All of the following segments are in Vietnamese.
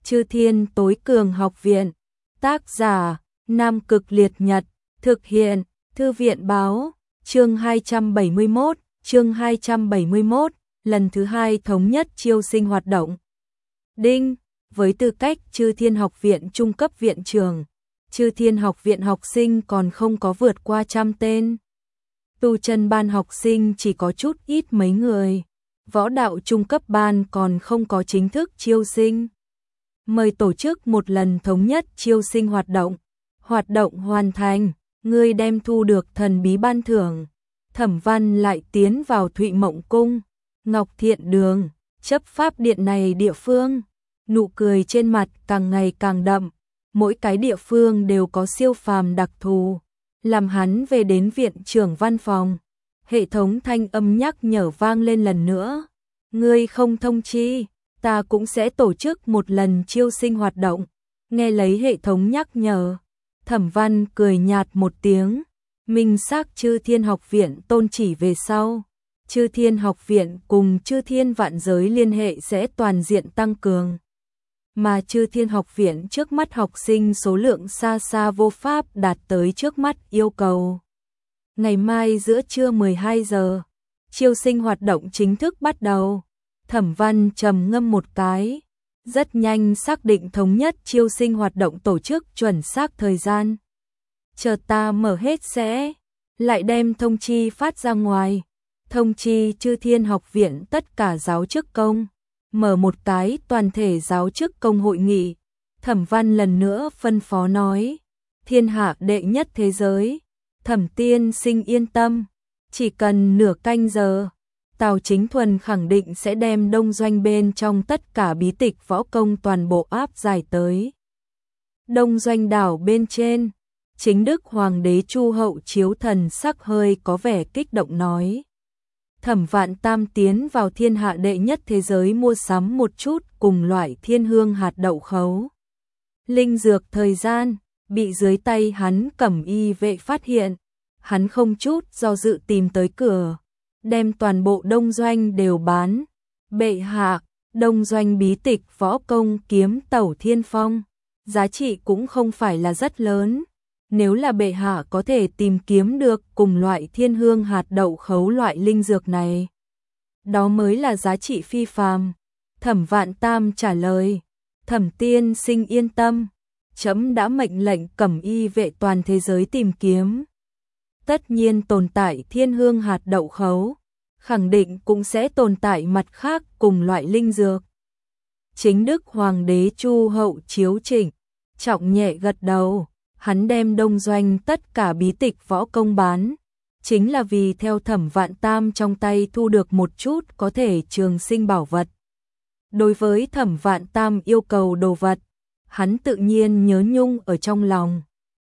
Chư Thiên Tối Cường Học Viện. Tác giả: Nam Cực Liệt Nhật. Thực hiện: Thư viện báo. Chương 271, lần thứ 2 thống nhất chiêu sinh hoạt động. Đinh, với tư cách Chư Thiên Học Viện trung cấp viện trưởng, Chư Thiên Học Viện học sinh còn không có vượt qua 100 tên. Tu chân ban học sinh chỉ có chút ít mấy người. Võ đạo trung cấp ban còn không có chính thức chiêu sinh. Mời tổ chức một lần thống nhất chiêu sinh hoạt động. Hoạt động hoàn thành, ngươi đem thu được thần bí ban thưởng. Thẩm Văn lại tiến vào Thụy Mộng Cung, Ngọc Thiện Đường, chấp pháp điện này địa phương. Nụ cười trên mặt càng ngày càng đậm, mỗi cái địa phương đều có siêu phàm đặc thù. Làm hắn về đến viện trưởng văn phòng, hệ thống thanh âm nhắc nhở vang lên lần nữa. Ngươi không thông chi, ta cũng sẽ tổ chức một lần chiêu sinh hoạt động. Nghe lấy hệ thống nhắc nhở, Thẩm Văn cười nhạt một tiếng. Minh xác Chư Thiên Học Viện tôn chỉ về sau, Chư Thiên Học Viện cùng Chư Thiên Vạn Giới liên hệ sẽ toàn diện tăng cường. Mà Chư Thiên Học Viện trước mắt học sinh số lượng xa xa vô pháp đạt tới trước mắt yêu cầu. Ngày mai giữa trưa 12 giờ, chiêu sinh hoạt động chính thức bắt đầu. Thẩm Văn trầm ngâm một cái, rất nhanh xác định thống nhất chiêu sinh hoạt động tổ chức chuẩn xác thời gian. Chờ ta mở hết sẽ lại đem thông chi phát ra ngoài. Thông chi Chư Thiên Học Viện tất cả giáo chức công, mở một cái toàn thể giáo chức công hội nghị. Thẩm Văn lần nữa phân phó nói, thiên hạ đệ nhất thế giới, Thẩm tiên sinh yên tâm, chỉ cần nửa canh giờ, Tào Chính Thuần khẳng định sẽ đem đông doanh bên trong tất cả bí tịch võ công toàn bộ áp giải tới đông doanh đảo bên trên. Chính Đức Hoàng đế Chu Hậu Chiếu thần sắc hơi có vẻ kích động nói. Thẩm Vạn Tam tiến vào thiên hạ đệ nhất thế giới mua sắm một chút cùng loại thiên hương hạt đậu khấu. Linh dược thời gian, bị dưới tay hắn cẩm y vệ phát hiện. Hắn không chút do dự tìm tới cửa, đem toàn bộ đông doanh đều bán. Bệ hạ, đông doanh bí tịch võ công kiếm tẩu thiên phong, giá trị cũng không phải là rất lớn. Nếu là bệ hạ có thể tìm kiếm được cùng loại thiên hương hạt đậu khấu loại linh dược này, đó mới là giá trị phi phàm. Thẩm Vạn Tam trả lời, Thẩm tiên sinh yên tâm, trẫm đã mệnh lệnh cẩm y vệ toàn thế giới tìm kiếm. Tất nhiên tồn tại thiên hương hạt đậu khấu, khẳng định cũng sẽ tồn tại mặt khác cùng loại linh dược. Chính Đức Hoàng đế Chu Hậu Chiếu chỉnh trọng nhẹ gật đầu. Hắn đem đông doanh tất cả bí tịch võ công bán, chính là vì theo Thẩm Vạn Tam trong tay thu được một chút có thể trường sinh bảo vật. Đối với Thẩm Vạn Tam yêu cầu đồ vật, hắn tự nhiên nhớ nhung ở trong lòng.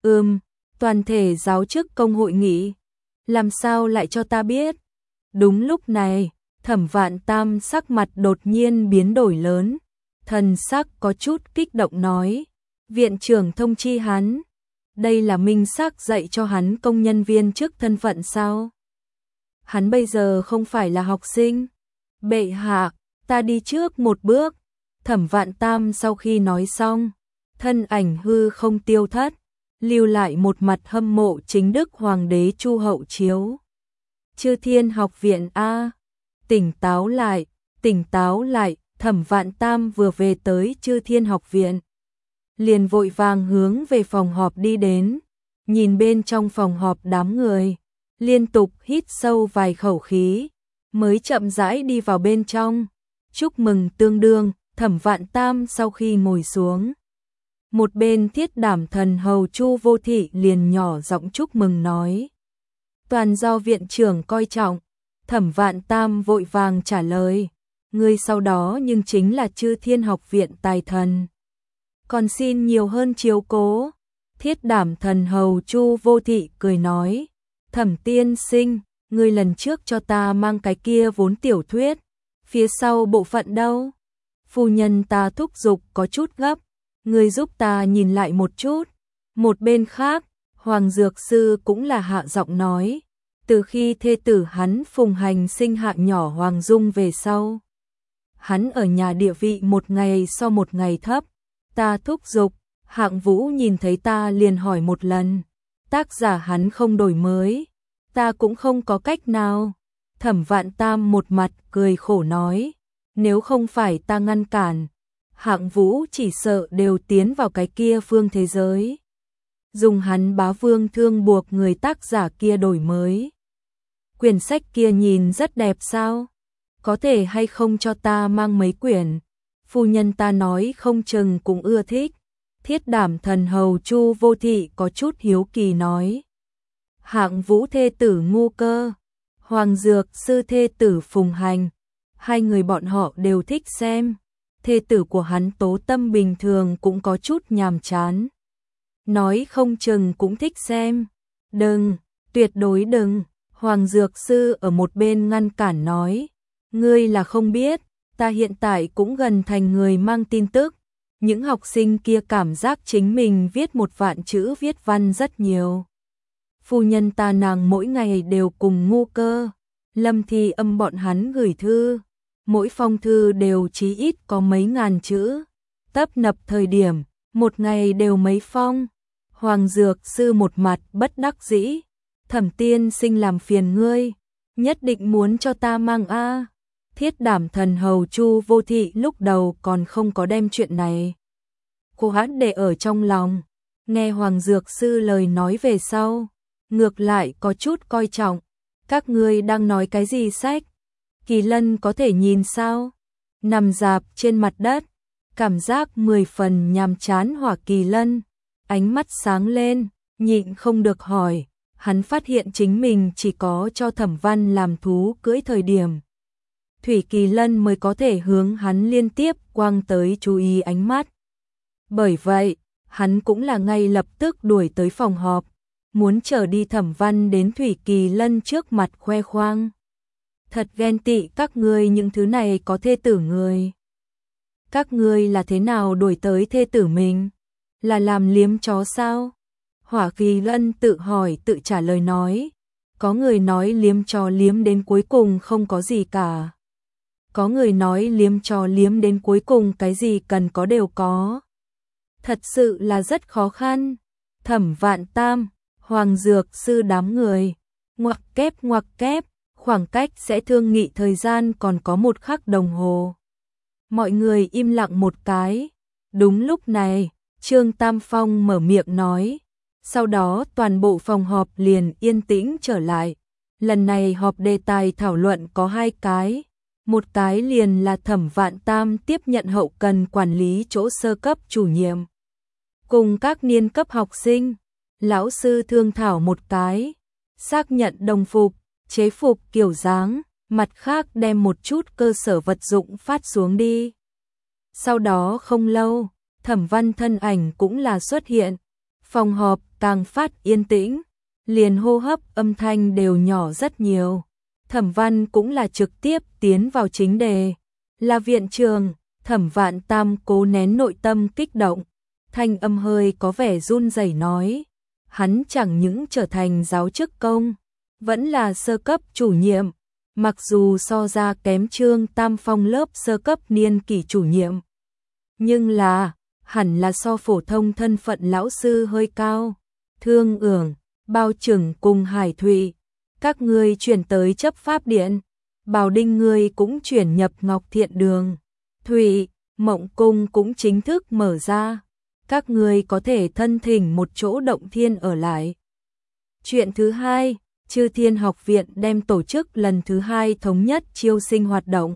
Toàn thể giáo chức công hội nghị, làm sao lại cho ta biết? Đúng lúc này, Thẩm Vạn Tam sắc mặt đột nhiên biến đổi lớn, thần sắc có chút kích động nói, viện trưởng thông chi hắn. Đây là minh xác dạy cho hắn công nhân viên chức thân phận sao? Hắn bây giờ không phải là học sinh. Bệ hạ, ta đi trước một bước. Thẩm Vạn Tam sau khi nói xong, thân ảnh hư không tiêu thất, lưu lại một mặt hâm mộ Chính Đức Hoàng đế Chu Hậu Chiếu. Chư Thiên Học Viện a, tỉnh táo lại, Thẩm Vạn Tam vừa về tới Chư Thiên Học Viện, liền vội vàng hướng về phòng họp đi đến, nhìn bên trong phòng họp đám người, liên tục hít sâu vài khẩu khí, mới chậm rãi đi vào bên trong. Chúc mừng tương đương. Thẩm Vạn Tam sau khi ngồi xuống, một bên Thiết Đảm Thần hầu Chu Vô Thị liền nhỏ giọng chúc mừng nói, toàn do viện trưởng coi trọng. Thẩm Vạn Tam vội vàng trả lời, ngươi sau đó nhưng chính là Chư Thiên Học Viện tài thần, còn xin nhiều hơn chiếu cố. Thiết Đảm Thần hầu Chu Vô Thị cười nói, Thẩm tiên sinh, ngươi lần trước cho ta mang cái kia vốn tiểu thuyết, phía sau bộ phận đâu? Phu nhân ta thúc giục có chút gấp, ngươi giúp ta nhìn lại một chút. Một bên khác, Hoàng Dược Sư cũng là hạ giọng nói, từ khi thê tử hắn Phùng Hành sinh hạ nhỏ Hoàng Dung về sau, hắn ở nhà địa vị một ngày so một ngày thấp, Ta thúc giục, Hạng Vũ nhìn thấy ta liền hỏi một lần. Tác giả hắn không đổi mới, ta cũng không có cách nào. Thẩm Vạn Tam một mặt cười khổ nói, nếu không phải ta ngăn cản, Hạng Vũ chỉ sợ đều tiến vào cái kia phương thế giới. Dùng hắn bá vương thương buộc người tác giả kia đổi mới. Quyển sách kia nhìn rất đẹp sao? Có thể hay không cho ta mang mấy quyển? Phu nhân ta nói không chừng cũng ưa thích. Thiết Đảm thần hầu Chu Vô Thị có chút hiếu kỳ nói. Hạng Vũ thê tử Ngu Cơ, Hoàng Dược sư thê tử Phùng Hành, hai người bọn họ đều thích xem. Thê tử của hắn Tố Tâm bình thường cũng có chút nhàm chán. Nói không chừng cũng thích xem. Đừng, tuyệt đối đừng. Hoàng Dược sư ở một bên ngăn cản nói. Ngươi là không biết, ta hiện tại cũng gần thành người mang tin tức. Những học sinh kia cảm giác chính mình viết 1.000.000 chữ viết văn rất nhiều. Phu nhân ta nàng mỗi ngày đều cùng Ngu Cơ, Lâm Thi Âm bọn hắn gửi thư. Mỗi phong thư đều chí ít có mấy ngàn chữ. Tấp nập thời điểm, một ngày đều mấy phong. Hoàng Dược sư một mặt bất đắc dĩ. Thẩm tiên sinh làm phiền ngươi, nhất định muốn cho ta mang a. Thiết Đảm thần hầu Chu Vô Thị lúc đầu còn không có đem chuyện này cô hắn để ở trong lòng. Nghe Hoàng Dược sư lời nói về sau, ngược lại có chút coi trọng. Các ngươi đang nói cái gì sách? Kỳ Lân có thể nhìn sao? Nằm dạp trên mặt đất, cảm giác 10 phần nhàm chán Hỏa Kỳ Lân, ánh mắt sáng lên, nhịn không được hỏi. Hắn phát hiện chính mình chỉ có cho Thẩm Văn làm thú cưỡi thời điểm, Thủy Kỳ Lân mới có thể hướng hắn liên tiếp quang tới chú ý ánh mắt. Bởi vậy, hắn cũng là ngay lập tức đuổi tới phòng họp, muốn chở đi Thẩm Văn đến Thủy Kỳ Lân trước mặt khoe khoang. Thật ghen tị các ngươi những thứ này có thê tử người. Các ngươi là thế nào đuổi tới thê tử mình? Là làm liếm chó sao? Hỏa Kỳ Lân tự hỏi tự trả lời nói. Có người nói liếm chó liếm đến cuối cùng không có gì cả. Có người nói liếm chó liếm đến cuối cùng cái gì cần có đều có. Thật sự là rất khó khăn. Thẩm Vạn Tam, Hoàng Dược sư đám người, ngoặc kép, khoảng cách sẽ thương nghị thời gian còn có 1 khắc đồng hồ. Mọi người im lặng một cái. Đúng lúc này, Trương Tam Phong mở miệng nói. Sau đó toàn bộ phòng họp liền yên tĩnh trở lại. Lần này họp đề tài thảo luận có 2 cái. Một cái liền là Thẩm Vạn Tam tiếp nhận hậu cần quản lý chỗ sơ cấp chủ nhiệm. Cùng các niên cấp học sinh, lão sư thương thảo một cái. Xác nhận đồng phục, chế phục kiểu dáng, mặt khác đem một chút cơ sở vật dụng phát xuống đi. Sau đó không lâu, Thẩm Văn thân ảnh cũng là xuất hiện. Phòng họp càng phát yên tĩnh, liền hô hấp âm thanh đều nhỏ rất nhiều. Thẩm Văn cũng là trực tiếp tiến vào chính đề. Là viện trường, Thẩm Vạn Tam cố nén nội tâm kích động, thanh âm hơi có vẻ run rẩy nói. Hắn chẳng những trở thành giáo chức công, vẫn là sơ cấp chủ nhiệm, mặc dù so ra kém Trương Tam Phong lớp sơ cấp niên kỷ chủ nhiệm. Nhưng là, hẳn là so phổ thông thân phận lão sư hơi cao. Thương Ưởng, Bao Trừng cùng Hải Thụy, các ngươi chuyển tới chấp pháp điện. Bảo Đinh ngươi cũng chuyển nhập Ngọc Thiện Đường. Thụy, Mộng Cung cũng chính thức mở ra. Các ngươi có thể thân thỉnh một chỗ động thiên ở lại. Chuyện thứ 2, Chư Thiên Học Viện đem tổ chức lần thứ 2 thống nhất chiêu sinh hoạt động.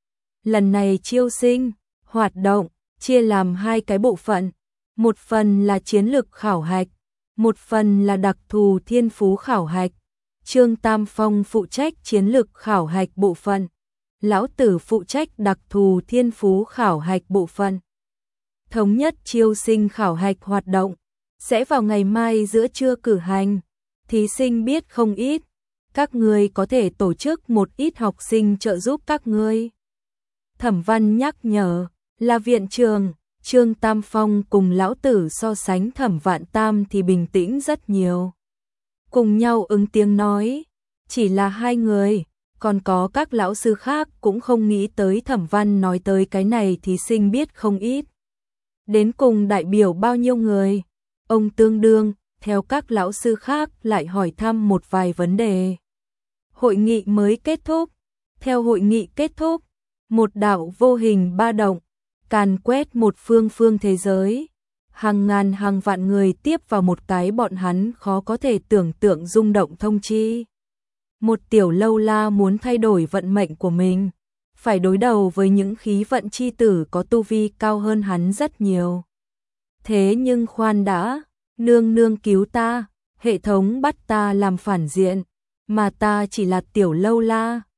Lần này chiêu sinh, hoạt động, chia làm 2 cái bộ phận. Một phần là chiến lược khảo hạch, một phần là đặc thù thiên phú khảo hạch. Trương Tam Phong phụ trách chiến lược khảo hạch bộ phận. Lão Tử phụ trách đặc thù thiên phú khảo hạch bộ phận. Thống nhất chiêu sinh khảo hạch hoạt động sẽ vào ngày mai giữa trưa cử hành. Thí sinh biết không ít, các ngươi có thể tổ chức một ít học sinh trợ giúp các ngươi. Thẩm Văn nhắc nhở, là viện trường, Trương Tam Phong cùng lão tử so sánh Thẩm Vạn Tam thì bình tĩnh rất nhiều. Cùng nhau ứng tiếng nói, chỉ là 2 người, còn có các lão sư khác cũng không nghĩ tới Thẩm Văn nói tới cái này thí sinh biết không ít. Đến cùng đại biểu bao nhiêu người? Ông tương đương, theo các lão sư khác lại hỏi thăm một vài vấn đề. Hội nghị mới kết thúc. Theo hội nghị kết thúc, một đạo vô hình ba động, càn quét một phương thế giới. Hàng ngàn hàng vạn người tiếp vào một cái bọn hắn khó có thể tưởng tượng rung động thông chi. Một tiểu lâu la muốn thay đổi vận mệnh của mình, phải đối đầu với những khí vận chi tử có tu vi cao hơn hắn rất nhiều. Thế nhưng khoan đã, nương nương cứu ta, hệ thống bắt ta làm phản diện, mà ta chỉ là tiểu lâu la.